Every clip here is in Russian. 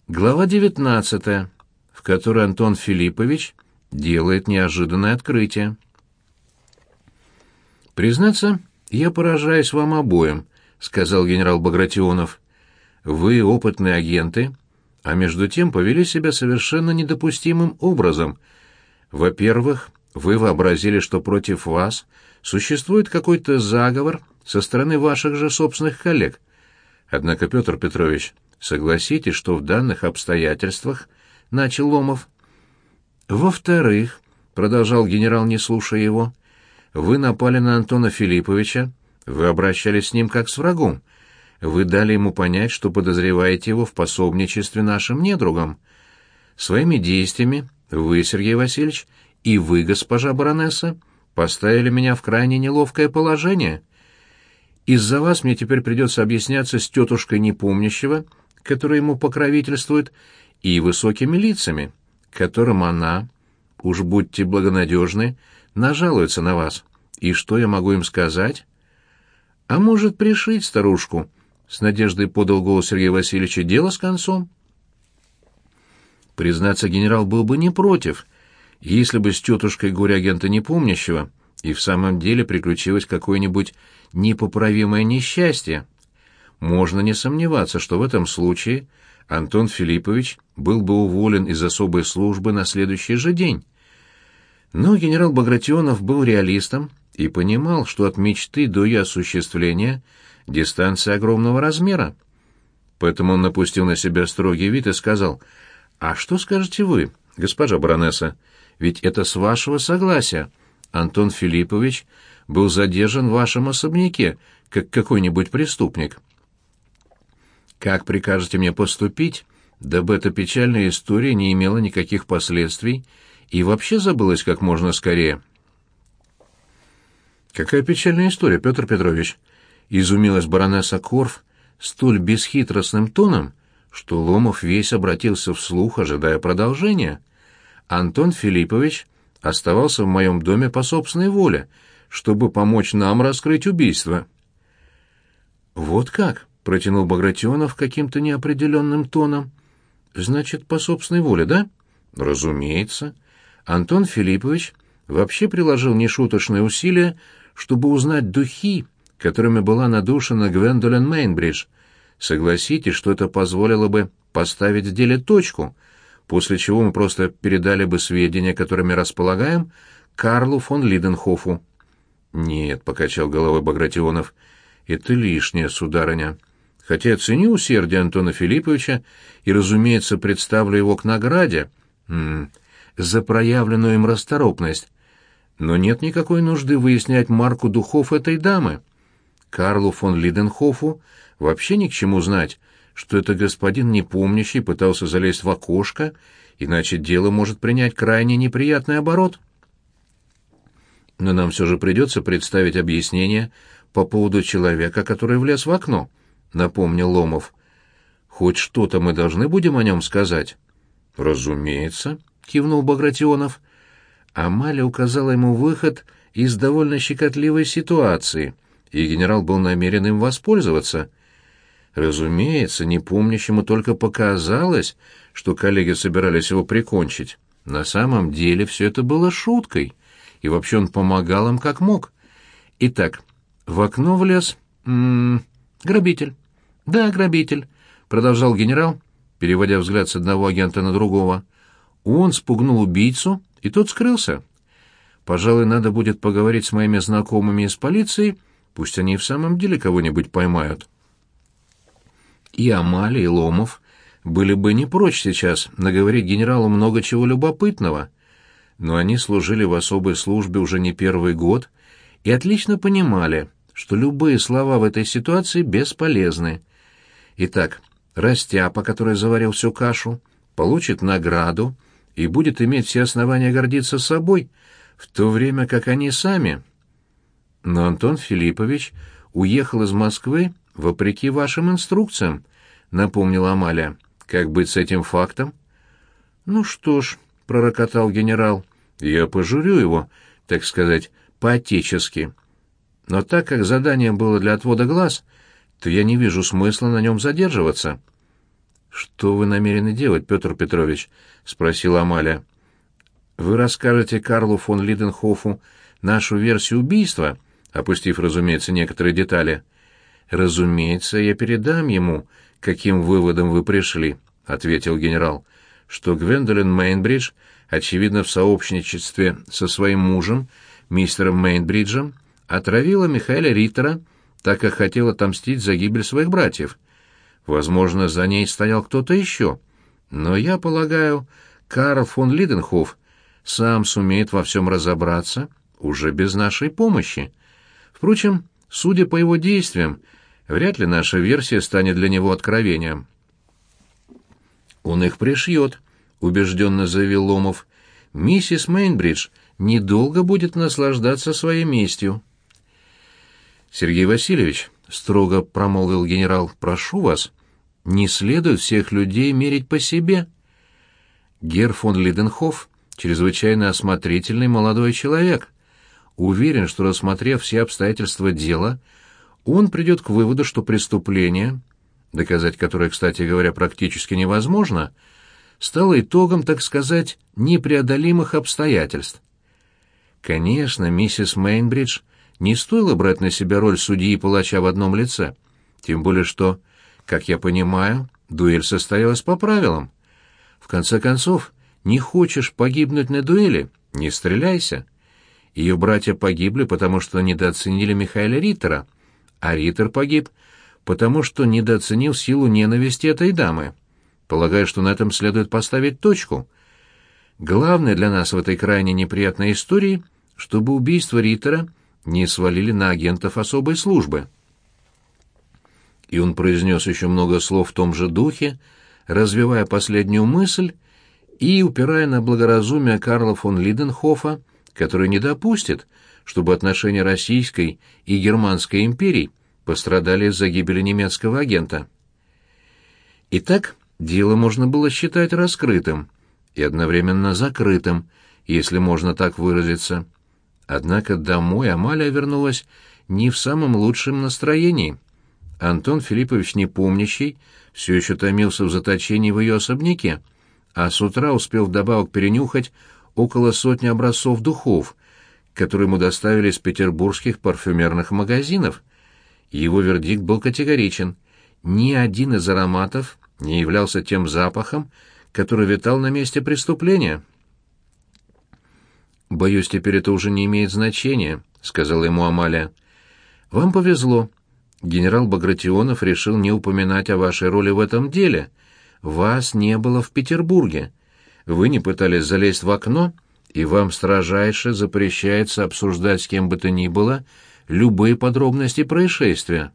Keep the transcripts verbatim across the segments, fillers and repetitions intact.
Глава девятнадцатая, в которой Антон Филиппович делает неожиданное открытие. «Признаться, я поражаюсь вам обоим», — сказал генерал Багратионов. «Вы опытные агенты, а между тем повели себя совершенно недопустимым образом. Во-первых, вы вообразили, что против вас существует какой-то заговор со стороны ваших же собственных коллег. Однако, Петр Петрович, согласитесь, что в данных обстоятельствах, — начал Ломов. Во-вторых, — продолжал генерал, не слушая его, — вы напали на Антона Филипповича, вы обращались с ним как с врагом, вы дали ему понять, что подозреваете его в пособничестве нашим недругам. Своими действиями вы, Сергей Васильевич, и вы, госпожа баронесса, поставили меня в крайне неловкое положение. Из-за вас мне теперь придется объясняться с тетушкой непомнящего, которая ему покровительствует, и высокими лицами, которым она, уж будьте благонадежны, нажалуется на вас. И что я могу им сказать? А может, пришить старушку? С надеждой подал голос Сергей Васильевич, дело с концом. Признаться, генерал был бы не против, если бы с тетушкой горе-агента непомнящего и в самом деле приключилось какое-нибудь непоправимое несчастье. Можно не сомневаться, что в этом случае Антон Филиппович был бы уволен из особой службы на следующий же день. Но генерал Багратионов был реалистом и понимал, что от мечты до ее осуществления дистанция огромного размера. Поэтому он напустил на себя строгий вид и сказал: «А что скажете вы, госпожа баронесса? Ведь это с вашего согласия Антон Филиппович был задержан в вашем особняке, как какой-нибудь преступник. Как прикажете мне поступить, дабы эта печальная история не имела никаких последствий и вообще забылась как можно скорее?» «Какая печальная история, Петр Петрович?» — изумилась баронесса Корф столь бесхитростным тоном, что Ломов весь обратился вслух, ожидая продолжения. «Антон Филиппович оставался в моем доме по собственной воле, чтобы помочь нам раскрыть убийство». «Вот как?» — протянул Багратионов каким-то неопределенным тоном. «Значит, по собственной воле, да?» «Разумеется. Антон Филиппович вообще приложил нешуточные усилия, чтобы узнать духи, которыми была надушена Гвендолин Мейнбридж. Согласитесь, что это позволило бы поставить в деле точку, после чего мы просто передали бы сведения, которыми располагаем, Карлу фон Лиденхофу». «Нет», — покачал головой Багратионов, — «это лишнее, сударыня. Хотя я ценю усердие Антона Филипповича и, разумеется, представлю его к награде м -м, за проявленную им расторопность. Но нет никакой нужды выяснять марку духов этой дамы. Карлу фон Лиденхофу вообще ни к чему знать, что это господин непомнящий пытался залезть в окошко, иначе дело может принять крайне неприятный оборот. Но нам все же придется представить объяснение по поводу человека, который влез в окно», — напомнил Ломов. «Хоть что-то мы должны будем о нем сказать?» «Разумеется», — кивнул Багратионов. Амалия указала ему выход из довольно щекотливой ситуации, и генерал был намерен им воспользоваться. Разумеется, непомнящему только показалось, что коллеги собирались его прикончить. На самом деле все это было шуткой, и вообще он помогал им как мог. Итак, в окно влез... М -м, грабитель. «Да, грабитель», — продолжал генерал, переводя взгляд с одного агента на другого. «Он спугнул убийцу, и тот скрылся. Пожалуй, надо будет поговорить с моими знакомыми из полиции, пусть они и в самом деле кого-нибудь поймают». И Амалия, и Ломов были бы не прочь сейчас наговорить генералу много чего любопытного, но они служили в особой службе уже не первый год и отлично понимали, что любые слова в этой ситуации бесполезны. Итак, растяпа, который заварил всю кашу, получит награду и будет иметь все основания гордиться собой, в то время как они сами. Но Антон Филиппович уехал из Москвы вопреки вашим инструкциям, напомнила Амалия. Как быть с этим фактом? Ну что ж, пророкотал генерал, я пожурю его, так сказать, по-отечески. Но так как задание было для отвода глаз, то я не вижу смысла на нем задерживаться. «Что вы намерены делать, Петр Петрович?» — спросила Амалия. «Вы расскажете Карлу фон Лиденхофу нашу версию убийства, опустив, разумеется, некоторые детали?» «Разумеется, я передам ему, каким выводом вы пришли», — ответил генерал, «что Гвендолин Мейнбридж, очевидно, в сообщничестве со своим мужем, мистером Мейнбриджем, отравила Михаэля Риттера, так как хотела отомстить за гибель своих братьев. Возможно, за ней стоял кто-то еще, но я полагаю, Карл фон Лиденхоф сам сумеет во всем разобраться уже без нашей помощи. Впрочем, судя по его действиям, вряд ли наша версия станет для него откровением». «Он их пришьет», — убежденно заявил Ломов. «Миссис Мейнбридж недолго будет наслаждаться своей местью». «Сергей Васильевич», — строго промолвил генерал, — «прошу вас, не следует всех людей мерить по себе. Герр фон Лиденхоф — чрезвычайно осмотрительный молодой человек. Уверен, что, рассмотрев все обстоятельства дела, он придет к выводу, что преступление, доказать которое, кстати говоря, практически невозможно, стало итогом, так сказать, непреодолимых обстоятельств. Конечно, миссис Мейнбридж не стоило брать на себя роль судьи и палача в одном лице, тем более что, как я понимаю, дуэль состоялась по правилам. В конце концов, не хочешь погибнуть на дуэли — не стреляйся. Ее братья погибли, потому что недооценили Михаэля Риттера, а Риттер погиб, потому что недооценил силу ненависти этой дамы. Полагаю, что на этом следует поставить точку. Главное для нас в этой крайне неприятной истории, чтобы убийство Риттера не свалили на агентов особой службы». И он произнес еще много слов в том же духе, развивая последнюю мысль и упирая на благоразумие Карла фон Лиденхофа, который не допустит, чтобы отношения Российской и Германской империй пострадали из-за гибели немецкого агента. Итак, дело можно было считать раскрытым и одновременно закрытым, если можно так выразиться. Однако домой Амалия вернулась не в самом лучшем настроении. Антон Филиппович Непомнящий все еще томился в заточении в ее особняке, а с утра успел вдобавок перенюхать около сотни образцов духов, которые ему доставили из петербургских парфюмерных магазинов. Его вердикт был категоричен. Ни один из ароматов не являлся тем запахом, который витал на месте преступления. «Боюсь, теперь это уже не имеет значения», — сказала ему Амалия. «Вам повезло. Генерал Багратионов решил не упоминать о вашей роли в этом деле. Вас не было в Петербурге. Вы не пытались залезть в окно, и вам строжайше запрещается обсуждать с кем бы то ни было любые подробности происшествия».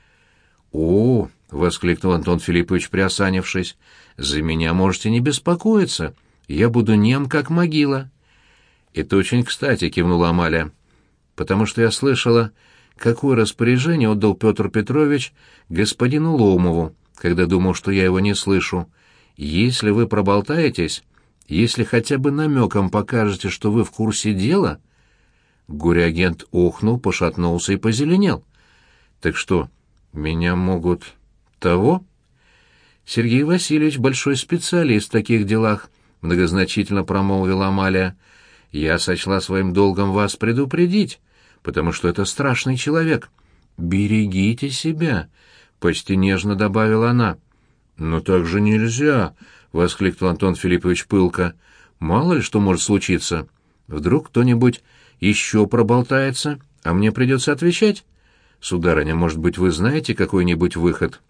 «О!» — воскликнул Антон Филиппович, приосанившись. «За меня можете не беспокоиться. Я буду нем, как могила». «Это очень кстати», — кивнула Амалия, «потому что я слышала, какое распоряжение отдал Петр Петрович господину Ломову, когда думал, что я его не слышу. Если вы проболтаетесь, если хотя бы намеком покажете, что вы в курсе дела...» Горе-агент охнул, пошатнулся и позеленел. «Так что, меня могут... того?» «Сергей Васильевич большой специалист в таких делах», — многозначительно промолвила Амалия. «Я сочла своим долгом вас предупредить, потому что это страшный человек. Берегите себя», — почти нежно добавила она. «Но так же нельзя», — воскликнул Антон Филиппович пылко. «Мало ли что может случиться. Вдруг кто-нибудь еще проболтается, а мне придется отвечать. Сударыня, может быть, вы знаете какой-нибудь выход?»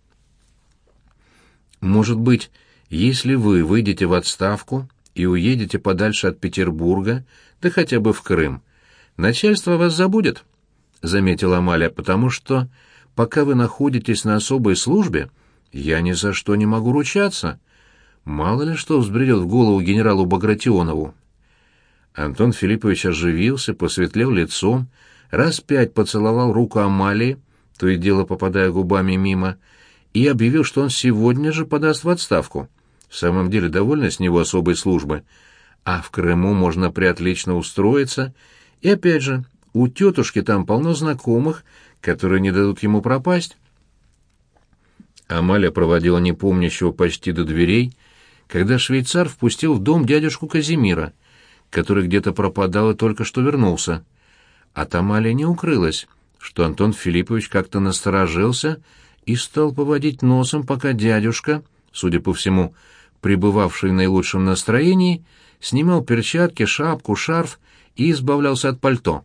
«Может быть, если вы выйдете в отставку и уедете подальше от Петербурга, да хотя бы в Крым, начальство вас забудет», — заметила Амалия, «потому что, пока вы находитесь на особой службе, я ни за что не могу ручаться. Мало ли что взбредет в голову генералу Багратионову». Антон Филиппович оживился, посветлел лицом, раз пять поцеловал руку Амалии, то и дело попадая губами мимо, и объявил, что он сегодня же подаст в отставку. В самом деле довольно с него особой службы, а в Крыму можно приотлично устроиться, и опять же, у тетушки там полно знакомых, которые не дадут ему пропасть. Амалия проводила непомнящего почти до дверей, когда швейцар впустил в дом дядюшку Казимира, который где-то пропадал и только что вернулся. От Амалии не укрылось, что Антон Филиппович как-то насторожился и стал поводить носом, пока дядюшка, судя по всему, пребывавший в наилучшем настроении, снимал перчатки, шапку, шарф и избавлялся от пальто.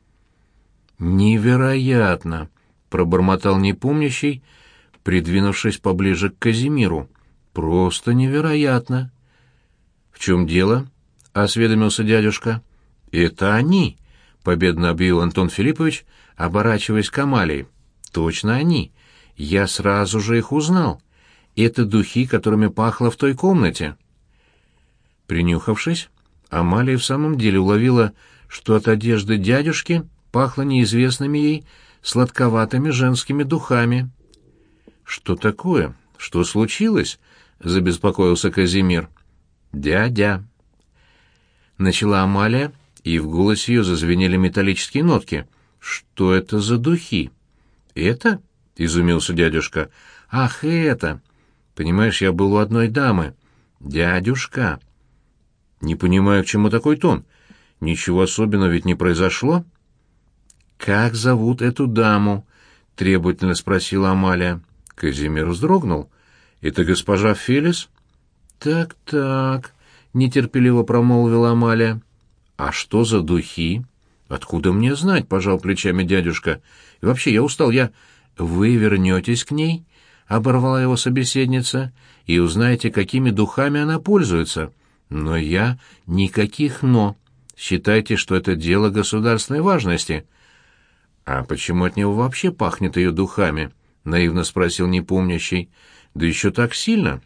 «Невероятно!» — пробормотал непомнящий, придвинувшись поближе к Казимиру. «Просто невероятно!» «В чем дело?» — осведомился дядюшка. «Это они!» — победно объявил Антон Филиппович, оборачиваясь к Амалии. «Точно они! Я сразу же их узнал. Это духи, которыми пахло в той комнате». Принюхавшись, Амалия в самом деле уловила, что от одежды дядюшки пахло неизвестными ей сладковатыми женскими духами. «Что такое? Что случилось?» — забеспокоился Казимир. «Дядя». Начала Амалия, и в голосе ее зазвенели металлические нотки. «Что это за духи?» «Это?» — изумился дядюшка. «Ах, это! Понимаешь, я был у одной дамы. Дядюшка!» «Не понимаю, к чему такой тон. Ничего особенного ведь не произошло?» «Как зовут эту даму?» — требовательно спросила Амалия. Казимир вздрогнул. «Это госпожа Фелис?» «Так-так», — нетерпеливо промолвила Амалия. «А что за духи?» «Откуда мне знать?» — пожал плечами дядюшка. «И вообще, я устал, я...» «Вы вернетесь к ней?» — оборвала его собеседница. «И узнаете, какими духами она пользуется. Но я... Никаких «но». Считайте, что это дело государственной важности». «А почему от него вообще пахнет ее духами?» — наивно спросил непомнящий. «Да еще так сильно».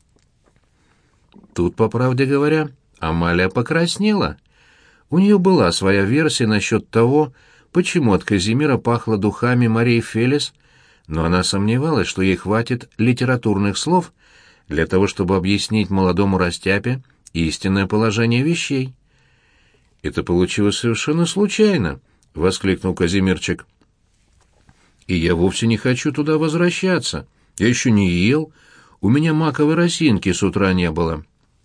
Тут, по правде говоря, Амалия покраснела. У нее была своя версия насчет того, почему от Казимира пахло духами Марии Фелис, но она сомневалась, что ей хватит литературных слов для того, чтобы объяснить молодому растяпе истинное положение вещей. «Это получилось совершенно случайно», — воскликнул Казимирчик. «И я вовсе не хочу туда возвращаться. Я еще не ел, у меня маковой росинки с утра не было».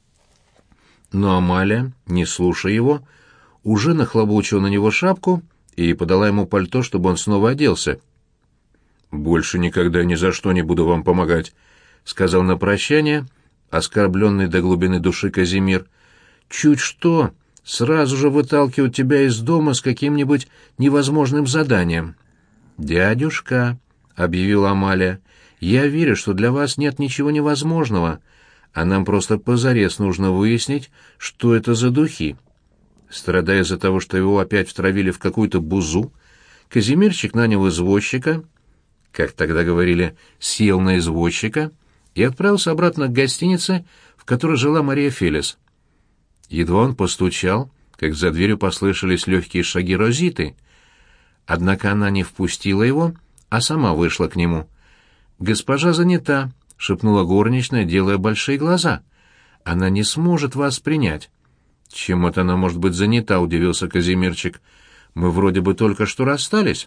Но Амалия, не слушая его, уже нахлобучила на него шапку и подала ему пальто, чтобы он снова оделся. «Больше никогда ни за что не буду вам помогать», — сказал на прощание оскорбленный до глубины души Казимир. «Чуть что, сразу же выталкивают тебя из дома с каким-нибудь невозможным заданием». «Дядюшка», — объявила Амалия, — «я верю, что для вас нет ничего невозможного, а нам просто позарез нужно выяснить, что это за духи». Страдая из-за того, что его опять втравили в какую-то бузу, Казимирчик нанял извозчика, как тогда говорили, сел на извозчика, и отправился обратно к гостинице, в которой жила Мария Фелис. Едва он постучал, как за дверью послышались легкие шаги Розиты. Однако она не впустила его, а сама вышла к нему. «Госпожа занята», — шепнула горничная, делая большие глаза. «Она не сможет вас принять». «Чем это она может быть занята?» — удивился Казимирчик. «Мы вроде бы только что расстались».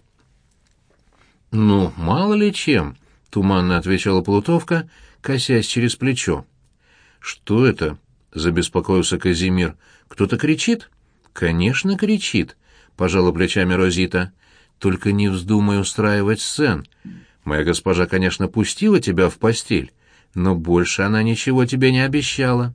«Ну, мало ли чем», — туманно отвечала Плутовка, косясь через плечо. «Что это?» — забеспокоился Казимир. «Кто-то кричит?» «Конечно, кричит», — пожала плечами Розита. «Только не вздумай устраивать сцен. Моя госпожа, конечно, пустила тебя в постель, но больше она ничего тебе не обещала».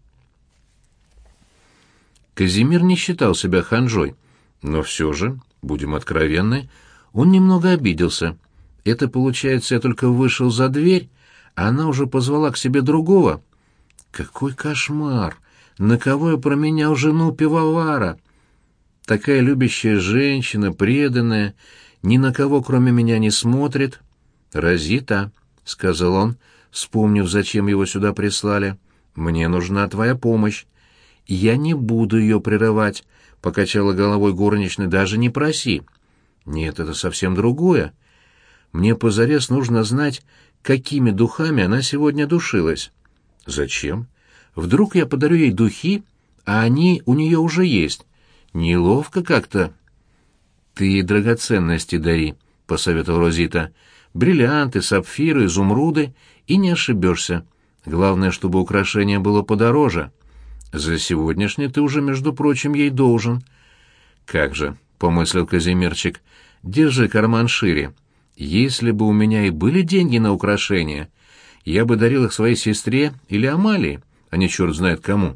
Казимир не считал себя ханжой, но все же, будем откровенны, он немного обиделся. Это, получается, я только вышел за дверь, а она уже позвала к себе другого. Какой кошмар! На кого я променял жену пивовара? Такая любящая женщина, преданная, ни на кого, кроме меня, не смотрит. «Розита», — сказал он, вспомнив, зачем его сюда прислали, — «мне нужна твоя помощь». «Я не буду ее прерывать», — покачала головой горничная, — «даже не проси». «Нет, это совсем другое. Мне позарез нужно знать, какими духами она сегодня душилась». «Зачем? Вдруг я подарю ей духи, а они у нее уже есть. Неловко как-то». «Ты ей драгоценности дари», — посоветовал Розита. Бриллианты, сапфиры, изумруды, и не ошибешься. Главное, чтобы украшение было подороже. За сегодняшнее ты уже, между прочим, ей должен». «Как же», — помыслил Казимирчик, — «держи карман шире. Если бы у меня и были деньги на украшения, я бы дарил их своей сестре или Амалии, а не черт знает кому».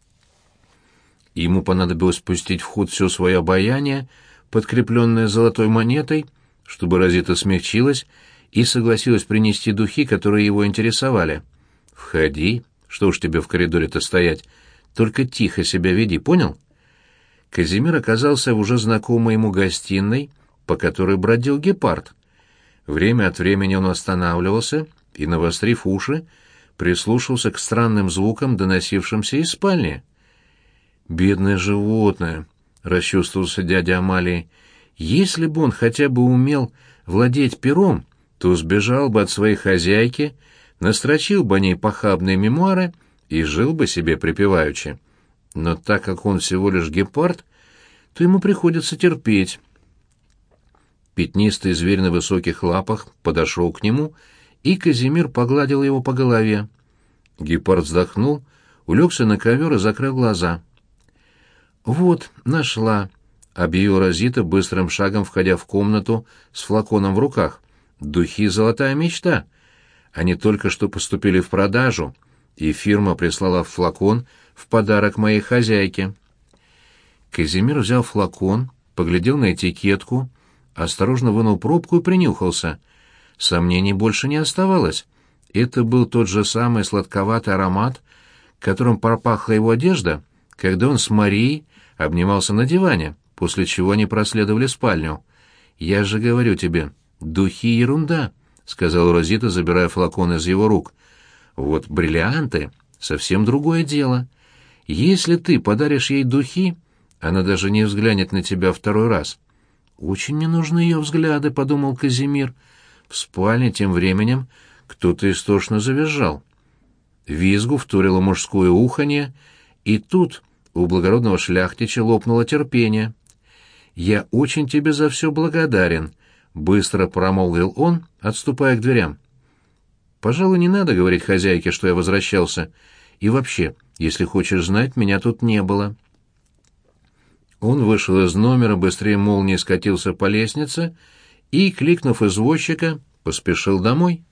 Ему понадобилось пустить в ход все свое обаяние, подкрепленное золотой монетой, чтобы Розита смягчилась и согласилась принести духи, которые его интересовали. «Входи, что уж тебе в коридоре-то стоять, только тихо себя веди, понял?» Казимир оказался в уже знакомой ему гостиной, по которой бродил гепард. Время от времени он останавливался и, навострив уши, прислушался к странным звукам, доносившимся из спальни. «Бедное животное», — расчувствовался дядя Амалии, — «если бы он хотя бы умел владеть пером, то сбежал бы от своей хозяйки, настрочил бы о ней похабные мемуары и жил бы себе припеваючи. Но так как он всего лишь гепард, то ему приходится терпеть». Пятнистый зверь на высоких лапах подошел к нему, и Казимир погладил его по голове. Гепард вздохнул, улегся на ковер и закрыл глаза. «Вот, нашла», — объявила Розита, быстрым шагом входя в комнату с флаконом в руках. «Духи — золотая мечта. Они только что поступили в продажу, и фирма прислала флакон в подарок моей хозяйке». Казимир взял флакон, поглядел на этикетку, осторожно вынул пробку и принюхался. Сомнений больше не оставалось. Это был тот же самый сладковатый аромат, которым пропахла его одежда, когда он с Марией обнимался на диване, после чего они проследовали в спальню. «Я же говорю тебе, духи — ерунда», — сказала Розита, забирая флакон из его рук. «Вот бриллианты — совсем другое дело. Если ты подаришь ей духи, она даже не взглянет на тебя второй раз». «Очень мне нужны ее взгляды», — подумал Казимир. В спальне тем временем кто-то истошно завизжал. Визгу вторило мужское уханье, и тут у благородного шляхтича лопнуло терпение. «Я очень тебе за все благодарен», — быстро промолвил он, отступая к дверям. «Пожалуй, не надо говорить хозяйке, что я возвращался. И вообще, если хочешь знать, меня тут не было». Он вышел из номера, быстрее молнии скатился по лестнице и, кликнув извозчика, поспешил домой.